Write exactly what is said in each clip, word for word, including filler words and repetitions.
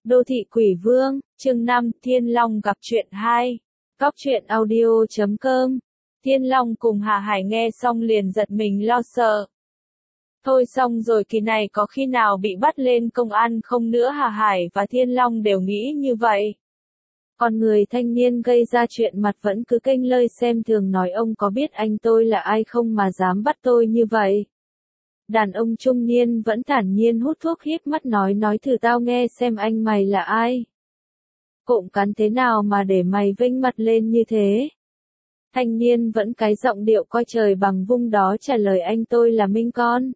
Đô thị quỷ vương, chương năm, Thiên Long gặp chuyện hai. Cóc truyện audio chấm com. Thiên Long cùng Hà Hải nghe xong liền giật mình lo sợ. Thôi xong rồi, kỳ này có khi nào bị bắt lên công an không nữa? Hà Hải và Thiên Long đều nghĩ như vậy. Còn người thanh niên gây ra chuyện mặt vẫn cứ kênh lơi xem thường, nói ông có biết anh tôi là ai không mà dám bắt tôi như vậy. Đàn ông trung niên vẫn thản nhiên hút thuốc híp mắt nói nói thử tao nghe xem anh mày là ai. Cộm cán thế nào mà để mày vênh mặt lên như thế? Thanh niên vẫn cái giọng điệu coi trời bằng vung đó trả lời anh tôi là Minh Con.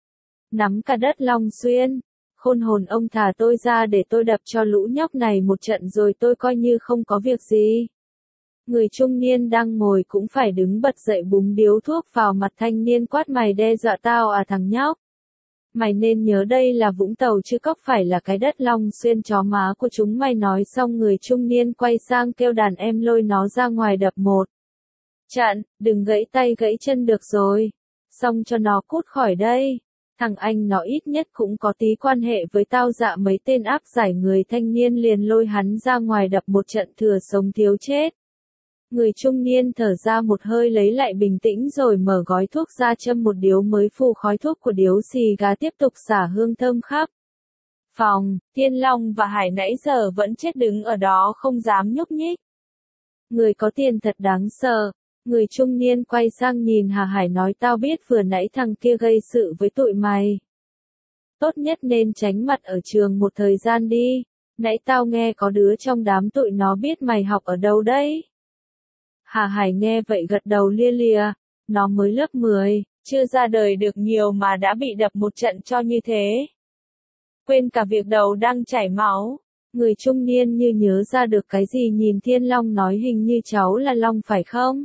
Nắm cả đất Long Xuyên. Khôn hồn ông, thả tôi ra để tôi đập cho lũ nhóc này một trận rồi tôi coi như không có việc gì. Người trung niên đang ngồi cũng phải đứng bật dậy búng điếu thuốc vào mặt thanh niên quát, mày đe dọa tao à thằng nhóc? Mày nên nhớ đây là Vũng Tàu chứ có phải là cái đất Long Xuyên chó má của chúng mày. Nói xong người trung niên quay sang kêu đàn em lôi nó ra ngoài đập một trận, đừng gãy tay gãy chân được rồi. Xong cho nó cút khỏi đây. Thằng anh nó ít nhất cũng có tí quan hệ với tao, dạ mấy tên áp giải. Người thanh niên liền lôi hắn ra ngoài đập một trận thừa sống thiếu chết. Người trung niên thở ra một hơi lấy lại bình tĩnh rồi mở gói thuốc ra châm một điếu mới phù khói thuốc của điếu xì gà, tiếp tục xả hương thơm khắp phòng. Thiên Long và Hải nãy giờ vẫn chết đứng ở đó không dám nhúc nhích. Người có tiền thật đáng sợ. Người trung niên quay sang nhìn Hà Hải nói, tao biết vừa nãy thằng kia gây sự với tụi mày. Tốt nhất nên tránh mặt ở trường một thời gian đi. Nãy tao nghe có đứa trong đám tụi nó biết mày học ở đâu đấy. Hà Hải nghe vậy gật đầu lia lịa. Nó mới lớp mười, chưa ra đời được nhiều mà đã bị đập một trận cho như thế. Quên cả việc đầu đang chảy máu. Người trung niên như nhớ ra được cái gì nhìn Thiên Long nói, hình như cháu là Long phải không?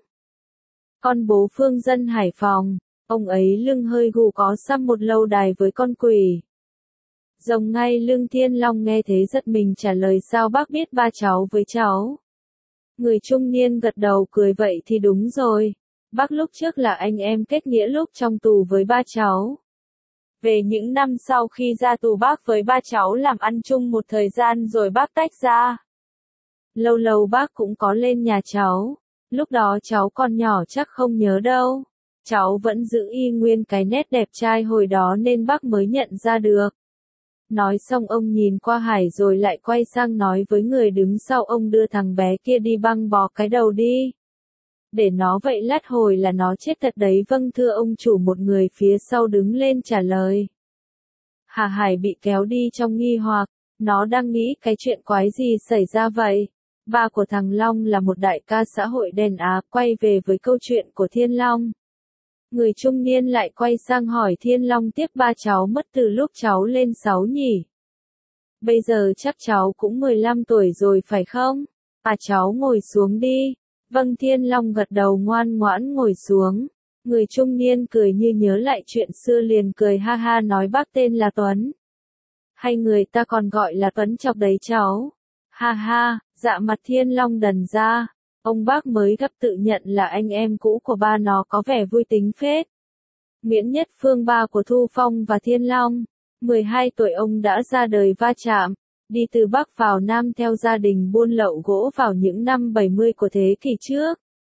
Con bố phương dân Hải Phòng. Ông ấy lưng hơi gù có xăm một lâu đài với con quỷ rồng ngay lưng. Thiên Long nghe thế giật mình trả lời, sao bác biết ba cháu với cháu? Người trung niên gật đầu cười, vậy thì đúng rồi. Bác lúc trước là anh em kết nghĩa lúc trong tù với ba cháu. Về những năm sau khi ra tù, bác với ba cháu làm ăn chung một thời gian rồi bác tách ra. Lâu lâu bác cũng có lên nhà cháu. Lúc đó cháu còn nhỏ chắc không nhớ đâu. Cháu vẫn giữ y nguyên cái nét đẹp trai hồi đó nên bác mới nhận ra được. Nói xong ông nhìn qua Hải rồi lại quay sang nói với người đứng sau ông, đưa thằng bé kia đi băng bó cái đầu đi. Để nó vậy lát hồi là nó chết thật đấy. Vâng thưa ông chủ. Một người phía sau đứng lên trả lời. Hà Hải bị kéo đi trong nghi hoặc. Nó đang nghĩ cái chuyện quái gì xảy ra vậy. Ba của thằng Long là một đại ca xã hội đen á. Quay về với câu chuyện của Thiên Long. Người trung niên lại quay sang hỏi Thiên Long tiếp, ba cháu mất từ lúc cháu lên sáu nhỉ? Bây giờ chắc cháu cũng mười lăm tuổi rồi phải không? À cháu ngồi xuống đi. Vâng Thiên Long gật đầu ngoan ngoãn ngồi xuống. Người trung niên cười như nhớ lại chuyện xưa liền cười ha ha nói, bác tên là Tuấn. Hay người ta còn gọi là Tuấn Chọc đấy cháu. Ha ha, dạ mặt Thiên Long đần ra. Ông bác mới gặp tự nhận là anh em cũ của ba nó có vẻ vui tính phết. Nguyễn Nhất Phương, ba của Thu Phong và Thiên Long. mười hai tuổi ông đã ra đời va chạm. Đi từ Bắc vào Nam theo gia đình buôn lậu gỗ vào những năm bảy mươi của thế kỷ trước.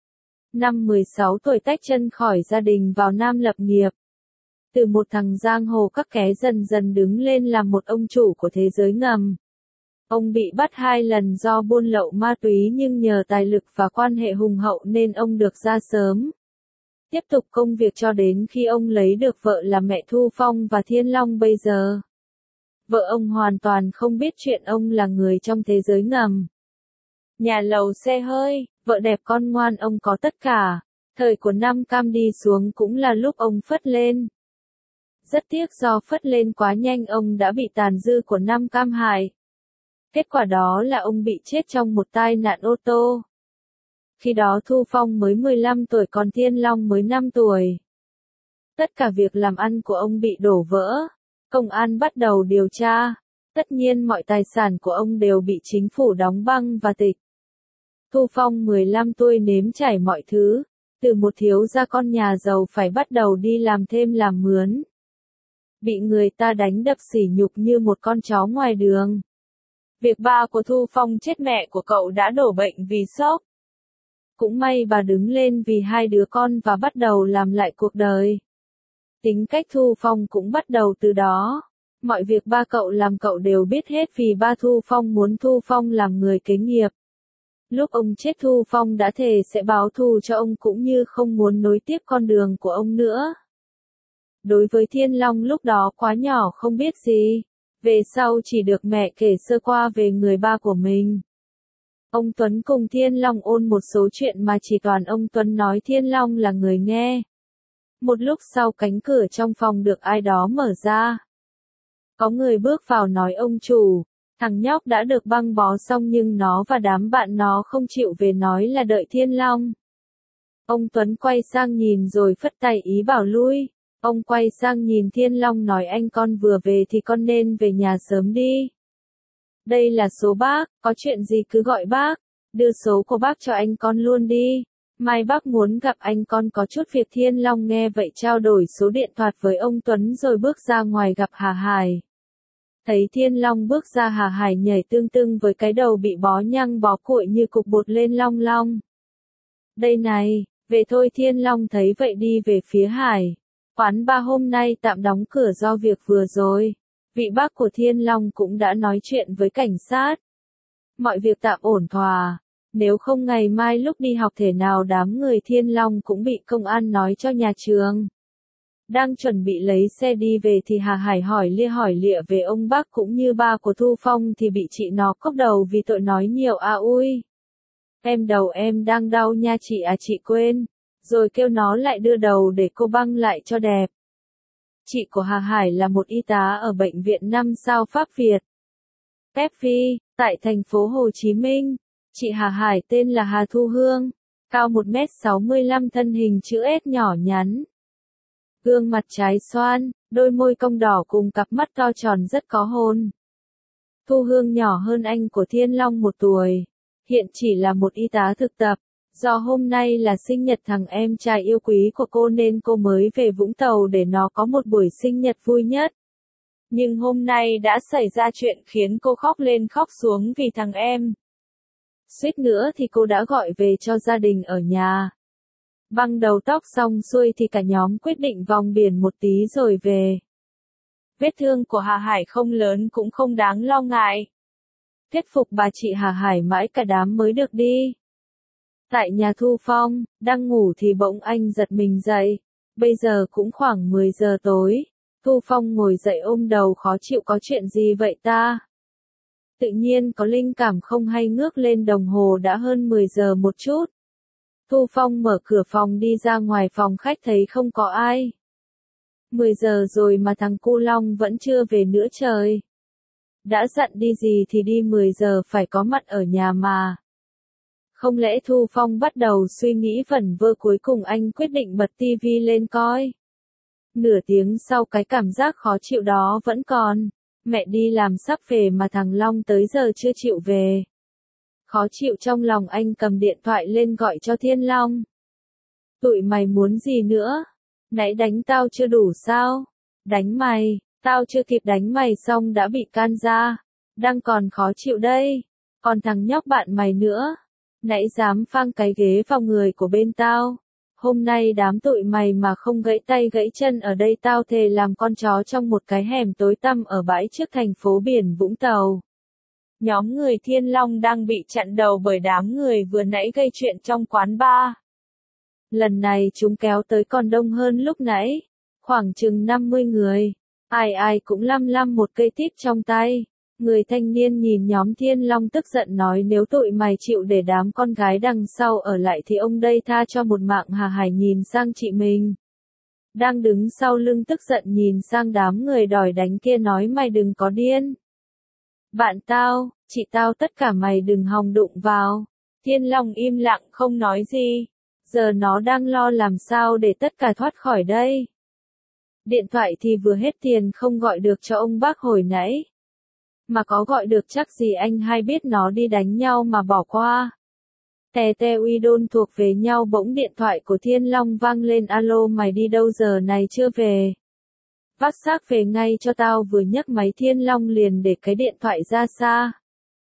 Năm mười sáu tuổi tách chân khỏi gia đình vào Nam lập nghiệp. Từ một thằng giang hồ các ké dần dần đứng lên làm một ông chủ của thế giới ngầm. Ông bị bắt hai lần do buôn lậu ma túy nhưng nhờ tài lực và quan hệ hùng hậu nên ông được ra sớm. Tiếp tục công việc cho đến khi ông lấy được vợ là mẹ Thu Phong và Thiên Long bây giờ. Vợ ông hoàn toàn không biết chuyện ông là người trong thế giới ngầm. Nhà lầu xe hơi, vợ đẹp con ngoan, ông có tất cả. Thời của Nam Cam đi xuống cũng là lúc ông phất lên. Rất tiếc do phất lên quá nhanh ông đã bị tàn dư của Nam Cam hại. Kết quả đó là ông bị chết trong một tai nạn ô tô. Khi đó Thu Phong mới mười lăm tuổi còn Thiên Long mới năm tuổi. Tất cả việc làm ăn của ông bị đổ vỡ. Công an bắt đầu điều tra. Tất nhiên mọi tài sản của ông đều bị chính phủ đóng băng và tịch. Thu Phong mười lăm tuổi nếm trải mọi thứ. Từ một thiếu gia con nhà giàu phải bắt đầu đi làm thêm làm mướn. Bị người ta đánh đập sỉ nhục như một con chó ngoài đường. Việc ba của Thu Phong chết mẹ của cậu đã đổ bệnh vì sốc. Cũng may bà đứng lên vì hai đứa con và bắt đầu làm lại cuộc đời. Tính cách Thu Phong cũng bắt đầu từ đó. Mọi việc ba cậu làm cậu đều biết hết vì ba Thu Phong muốn Thu Phong làm người kế nghiệp. Lúc ông chết Thu Phong đã thề sẽ báo thù cho ông cũng như không muốn nối tiếp con đường của ông nữa. Đối với Thiên Long lúc đó quá nhỏ không biết gì. Về sau chỉ được mẹ kể sơ qua về người ba của mình. Ông Tuấn cùng Thiên Long ôn một số chuyện mà chỉ toàn ông Tuấn nói Thiên Long là người nghe. Một lúc sau cánh cửa trong phòng được ai đó mở ra. Có người bước vào nói ông chủ, thằng nhóc đã được băng bó xong nhưng nó và đám bạn nó không chịu về nói là đợi Thiên Long. Ông Tuấn quay sang nhìn rồi phất tay ý bảo lui. Ông quay sang nhìn Thiên Long nói anh con vừa về thì con nên về nhà sớm đi. Đây là số bác, có chuyện gì cứ gọi bác, đưa số của bác cho anh con luôn đi. Mai bác muốn gặp anh con có chút việc. Thiên Long nghe vậy trao đổi số điện thoại với ông Tuấn rồi bước ra ngoài gặp Hà Hải. Thấy Thiên Long bước ra Hà Hải nhảy tương tưng với cái đầu bị bó nhăng bó cuội như cục bột lên long long. Đây này, về thôi. Thiên Long thấy vậy đi về phía Hải. Quán ba hôm nay tạm đóng cửa do việc vừa rồi. Vị bác của Thiên Long cũng đã nói chuyện với cảnh sát. Mọi việc tạm ổn thỏa. Nếu không ngày mai lúc đi học thể nào đám người Thiên Long cũng bị công an nói cho nhà trường. Đang chuẩn bị lấy xe đi về thì Hà Hải hỏi lia hỏi lịa về ông bác cũng như ba của Thu Phong thì bị chị nó cốc đầu vì tội nói nhiều. À ui, em đầu em đang đau nha chị à, chị quên. Rồi kêu nó lại đưa đầu để cô băng lại cho đẹp. Chị của Hà Hải là một y tá ở bệnh viện năm sao Pháp Việt. ép vê, tại thành phố Hồ Chí Minh. Chị Hà Hải tên là Hà Thu Hương, cao một mét sáu mươi lăm, thân hình chữ S nhỏ nhắn. Gương mặt trái xoan, đôi môi cong đỏ cùng cặp mắt to tròn rất có hồn. Thu Hương nhỏ hơn anh của Thiên Long một tuổi, hiện chỉ là một y tá thực tập. Do hôm nay là sinh nhật thằng em trai yêu quý của cô nên cô mới về Vũng Tàu để nó có một buổi sinh nhật vui nhất. Nhưng hôm nay đã xảy ra chuyện khiến cô khóc lên khóc xuống vì thằng em. Suýt nữa thì cô đã gọi về cho gia đình ở nhà. Băng đầu tóc xong xuôi thì cả nhóm quyết định vòng biển một tí rồi về. Vết thương của Hà Hải không lớn cũng không đáng lo ngại. Thuyết phục bà chị Hà Hải mãi cả đám mới được đi. Tại nhà Thu Phong, đang ngủ thì bỗng anh giật mình dậy. Bây giờ cũng khoảng mười giờ tối. Thu Phong ngồi dậy ôm đầu khó chịu, có chuyện gì vậy ta? Tự nhiên có linh cảm không hay ngước lên đồng hồ đã hơn mười giờ một chút. Thu Phong mở cửa phòng đi ra ngoài phòng khách thấy không có ai. mười giờ rồi mà thằng Cu Long vẫn chưa về nữa trời. Đã dặn đi gì thì đi mười giờ phải có mặt ở nhà mà. Không lẽ Thu Phong bắt đầu suy nghĩ vẩn vơ, cuối cùng anh quyết định bật tivi lên coi. Nửa tiếng sau cái cảm giác khó chịu đó vẫn còn. Mẹ đi làm sắp về mà thằng Long tới giờ chưa chịu về. Khó chịu trong lòng anh cầm điện thoại lên gọi cho Thiên Long. Tụi mày muốn gì nữa? Nãy đánh tao chưa đủ sao? Đánh mày, tao chưa kịp đánh mày xong đã bị can ra. Đang còn khó chịu đây. Còn thằng nhóc bạn mày nữa. Nãy dám phang cái ghế vào người của bên tao. Hôm nay đám tụi mày mà không gãy tay gãy chân ở đây tao thề làm con chó trong một cái hẻm tối tăm ở bãi trước thành phố biển Vũng Tàu. Nhóm người Thiên Long đang bị chặn đầu bởi đám người vừa nãy gây chuyện trong quán bar. Lần này chúng kéo tới còn đông hơn lúc nãy, khoảng chừng năm mươi người. Ai ai cũng lăm lăm một cây tít trong tay. Người thanh niên nhìn nhóm Thiên Long tức giận nói nếu tụi mày chịu để đám con gái đằng sau ở lại thì ông đây tha cho một mạng. Hà Hải nhìn sang chị mình đang đứng sau lưng tức giận nhìn sang đám người đòi đánh kia nói mày đừng có điên. Bạn tao, chị tao tất cả mày đừng hòng đụng vào. Thiên Long im lặng không nói gì. Giờ nó đang lo làm sao để tất cả thoát khỏi đây. Điện thoại thì vừa hết tiền không gọi được cho ông bác hồi nãy. Mà có gọi được chắc gì anh hay biết nó đi đánh nhau mà bỏ qua. Tè tè uy đôn thuộc về nhau. Bỗng điện thoại của Thiên Long vang lên. Alo, mày đi đâu giờ này chưa về? Vác xác về ngay cho tao. Vừa nhấc máy Thiên Long liền để cái điện thoại ra xa.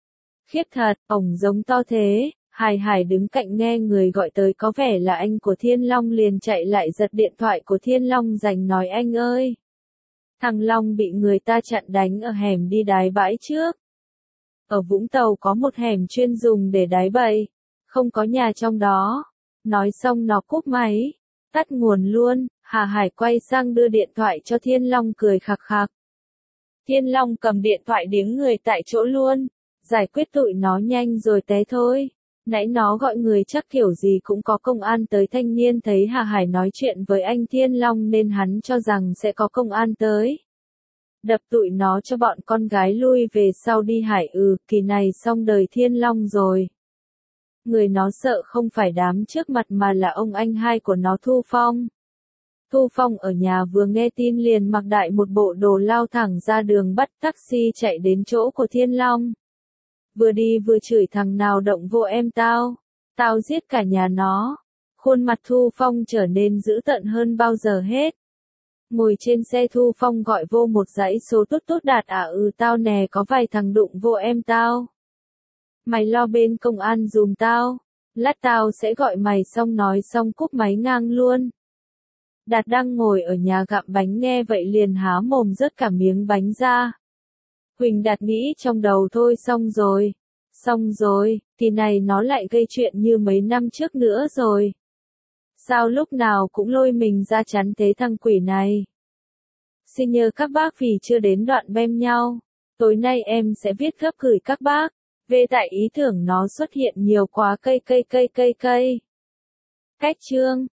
Khiếp thật, ổng giống to thế. Hải Hải đứng cạnh nghe người gọi tới có vẻ là anh của Thiên Long liền chạy lại giật điện thoại của Thiên Long giành nói anh ơi. Thằng Long bị người ta chặn đánh ở hẻm đi đái bãi trước. Ở Vũng Tàu có một hẻm chuyên dùng để đái bậy. Không có nhà trong đó. Nói xong nó cúp máy. Tắt nguồn luôn. Hà Hải quay sang đưa điện thoại cho Thiên Long cười khặc khặc. Thiên Long cầm điện thoại điếng người tại chỗ luôn. Giải quyết tụi nó nhanh rồi té thôi. Nãy nó gọi người chắc kiểu gì cũng có công an tới. Thanh niên thấy Hà Hải nói chuyện với anh Thiên Long nên hắn cho rằng sẽ có công an tới. Đập tụi nó cho bọn con gái lui về sau đi. Hải ừ, kỳ này xong đời Thiên Long rồi. Người nó sợ không phải đám trước mặt mà là ông anh hai của nó Thu Phong. Thu Phong ở nhà vừa nghe tin liền mặc đại một bộ đồ lao thẳng ra đường bắt taxi chạy đến chỗ của Thiên Long. Vừa đi vừa chửi thằng nào động vô em tao. Tao giết cả nhà nó. Khuôn mặt Thu Phong trở nên dữ tợn hơn bao giờ hết. Ngồi trên xe Thu Phong gọi vô một dãy số tốt tốt đạt à ừ tao nè có vài thằng đụng vô em tao. Mày lo bên công an dùm tao. Lát tao sẽ gọi mày xong nói xong cúp máy ngang luôn. Đạt đang ngồi ở nhà gặm bánh nghe vậy liền há mồm rớt cả miếng bánh ra. Huỳnh Đạt nghĩ trong đầu thôi xong rồi. Xong rồi, thì này nó lại gây chuyện như mấy năm trước nữa rồi. Sao lúc nào cũng lôi mình ra chắn thế thằng quỷ này. Xin nhờ các bác vì chưa đến đoạn bem nhau. Tối nay em sẽ viết gấp gửi các bác. Về tại ý tưởng nó xuất hiện nhiều quá cây cây cây cây cây. Cách chương